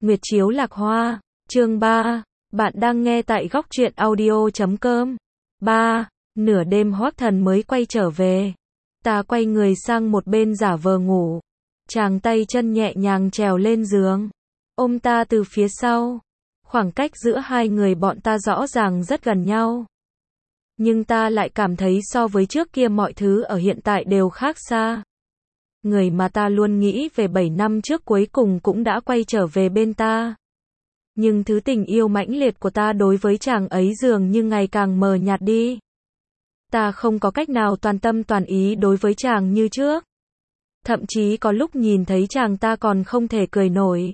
Nguyệt Chiếu Lạc Hoa, chương 3, bạn đang nghe tại góc truyện audio.com. 3. Nửa đêm Hoắc Thần mới quay trở về. Ta quay người sang một bên giả vờ ngủ. Chàng tay chân nhẹ nhàng trèo lên giường, ôm ta từ phía sau. Khoảng cách giữa hai người bọn ta rõ ràng rất gần nhau. Nhưng ta lại cảm thấy so với trước kia mọi thứ ở hiện tại đều khác xa. Người mà ta luôn nghĩ về 7 năm trước cuối cùng cũng đã quay trở về bên ta. Nhưng thứ tình yêu mãnh liệt của ta đối với chàng ấy dường như ngày càng mờ nhạt đi. Ta không có cách nào toàn tâm toàn ý đối với chàng như trước. Thậm chí có lúc nhìn thấy chàng ta còn không thể cười nổi.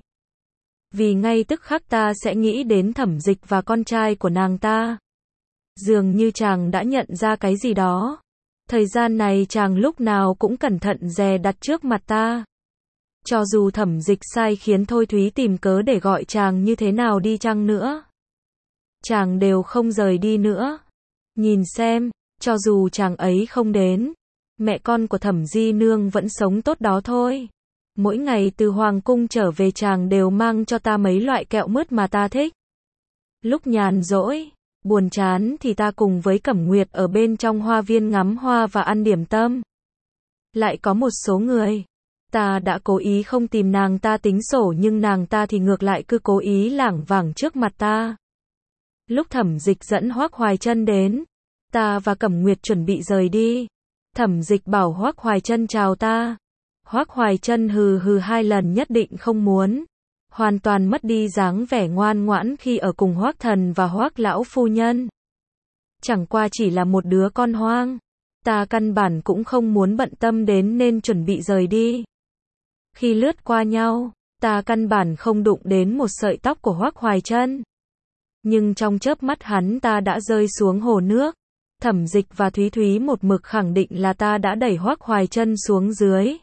Vì ngay tức khắc ta sẽ nghĩ đến Thẩm Dịch và con trai của nàng ta. Dường như chàng đã nhận ra cái gì đó. Thời gian này chàng lúc nào cũng cẩn thận dè đặt trước mặt ta. Cho dù Thẩm Dịch sai khiến Thôi Thúy tìm cớ để gọi chàng như thế nào đi chăng nữa, chàng đều không rời đi nữa. Nhìn xem, cho dù chàng ấy không đến, mẹ con của Thẩm Di Nương vẫn sống tốt đó thôi. Mỗi ngày từ Hoàng Cung trở về chàng đều mang cho ta mấy loại kẹo mứt mà ta thích. Lúc nhàn rỗi, buồn chán thì ta cùng với Cẩm Nguyệt ở bên trong hoa viên ngắm hoa và ăn điểm tâm. Lại có một số người, ta đã cố ý không tìm nàng ta tính sổ nhưng nàng ta thì ngược lại cứ cố ý lảng vảng trước mặt ta. Lúc Thẩm Dịch dẫn Hoắc Hoài Chân đến, ta và Cẩm Nguyệt chuẩn bị rời đi. Thẩm Dịch bảo Hoắc Hoài Chân chào ta. Hoắc Hoài Chân hừ hừ 2 lần nhất định không muốn. Hoàn toàn mất đi dáng vẻ ngoan ngoãn khi ở cùng Hoắc Thần và Hoắc lão phu nhân. Chẳng qua chỉ là một đứa con hoang. Ta căn bản cũng không muốn bận tâm đến nên chuẩn bị rời đi. Khi lướt qua nhau, ta căn bản không đụng đến một sợi tóc của Hoắc Hoài Chân. Nhưng trong chớp mắt hắn ta đã rơi xuống hồ nước. Thẩm Dịch và Thúy Thúy một mực khẳng định là ta đã đẩy Hoắc Hoài Chân xuống dưới.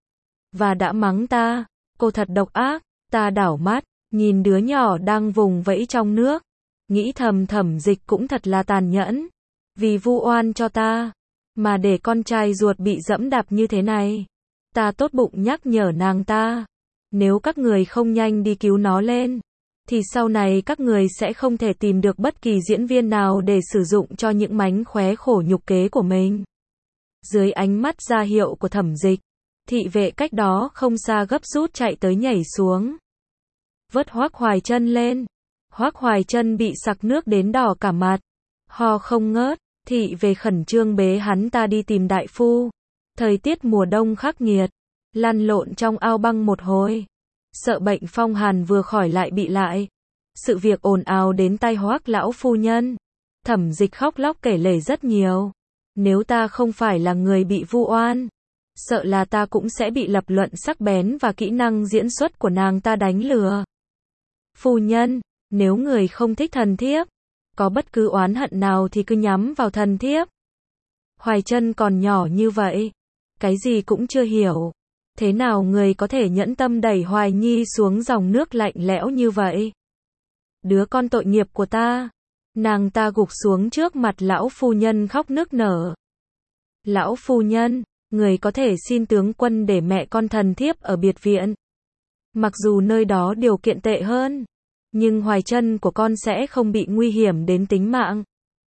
Và đã mắng ta, cô thật độc ác. Ta đảo mắt, nhìn đứa nhỏ đang vùng vẫy trong nước. Nghĩ thầm Thẩm Dịch cũng thật là tàn nhẫn. Vì vu oan cho ta, mà để con trai ruột bị dẫm đạp như thế này. Ta tốt bụng nhắc nhở nàng ta. Nếu các người không nhanh đi cứu nó lên, thì sau này các người sẽ không thể tìm được bất kỳ diễn viên nào để sử dụng cho những mánh khóe khổ nhục kế của mình. Dưới ánh mắt ra hiệu của Thẩm Dịch, thị vệ cách đó không xa gấp rút chạy tới nhảy xuống. Vớt Hoắc Hoài Chân lên. Hoắc Hoài Chân bị sặc nước đến đỏ cả mặt. Ho không ngớt, thị vệ khẩn trương bế hắn ta đi tìm đại phu. Thời tiết mùa đông khắc nghiệt, lăn lộn trong ao băng một hồi. Sợ bệnh phong hàn vừa khỏi lại bị lại. Sự việc ồn ào đến tai Hoắc lão phu nhân. Thẩm Dịch khóc lóc kể lể rất nhiều. Nếu ta không phải là người bị vu oan, sợ là ta cũng sẽ bị lập luận sắc bén và kỹ năng diễn xuất của nàng ta đánh lừa. Phu nhân, nếu người không thích thần thiếp, có bất cứ oán hận nào thì cứ nhắm vào thần thiếp. Hoài Chân còn nhỏ như vậy, cái gì cũng chưa hiểu. Thế nào người có thể nhẫn tâm đẩy Hoài Nhi xuống dòng nước lạnh lẽo như vậy? Đứa con tội nghiệp của ta. Nàng ta gục xuống trước mặt lão phu nhân khóc nức nở. Lão phu nhân, người có thể xin tướng quân để mẹ con thần thiếp ở biệt viện. Mặc dù nơi đó điều kiện tệ hơn, nhưng Hoài Chân của con sẽ không bị nguy hiểm đến tính mạng.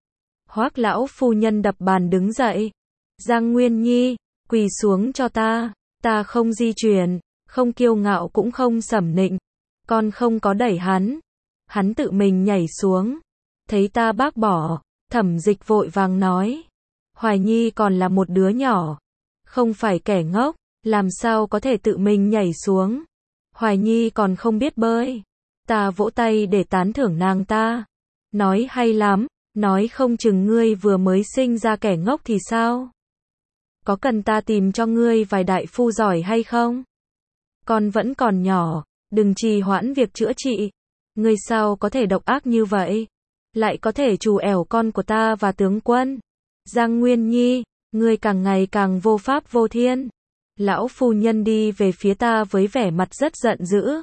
Hoắc lão phu nhân đập bàn đứng dậy. Giang Nguyên Nhi, quỳ xuống cho ta. Ta không di chuyển, không kiêu ngạo cũng không sẩm nịnh. Con không có đẩy hắn. Hắn tự mình nhảy xuống. Thấy ta bác bỏ, Thẩm Dịch vội vàng nói. Hoài Nhi còn là một đứa nhỏ, không phải kẻ ngốc, làm sao có thể tự mình nhảy xuống. Hoài Nhi còn không biết bơi. Ta vỗ tay để tán thưởng nàng ta. Nói hay lắm, nói không chừng ngươi vừa mới sinh ra kẻ ngốc thì sao? Có cần ta tìm cho ngươi vài đại phu giỏi hay không? Con vẫn còn nhỏ, đừng trì hoãn việc chữa trị. Ngươi sao có thể độc ác như vậy? Lại có thể trù ẻo con của ta và tướng quân. Giang Nguyên Nhi, ngươi càng ngày càng vô pháp vô thiên. Lão phu nhân đi về phía ta với vẻ mặt rất giận dữ.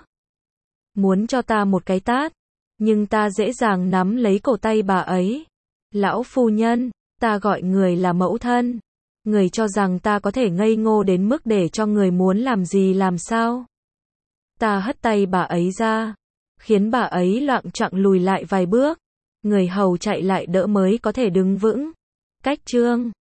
Muốn cho ta một cái tát, nhưng ta dễ dàng nắm lấy cổ tay bà ấy. Lão phu nhân, ta gọi người là mẫu thân. Người cho rằng ta có thể ngây ngô đến mức để cho người muốn làm gì làm sao? Ta hất tay bà ấy ra. khiến bà ấy loạng choạng lùi lại vài bước. Người hầu chạy lại đỡ mới có thể đứng vững. Cách chương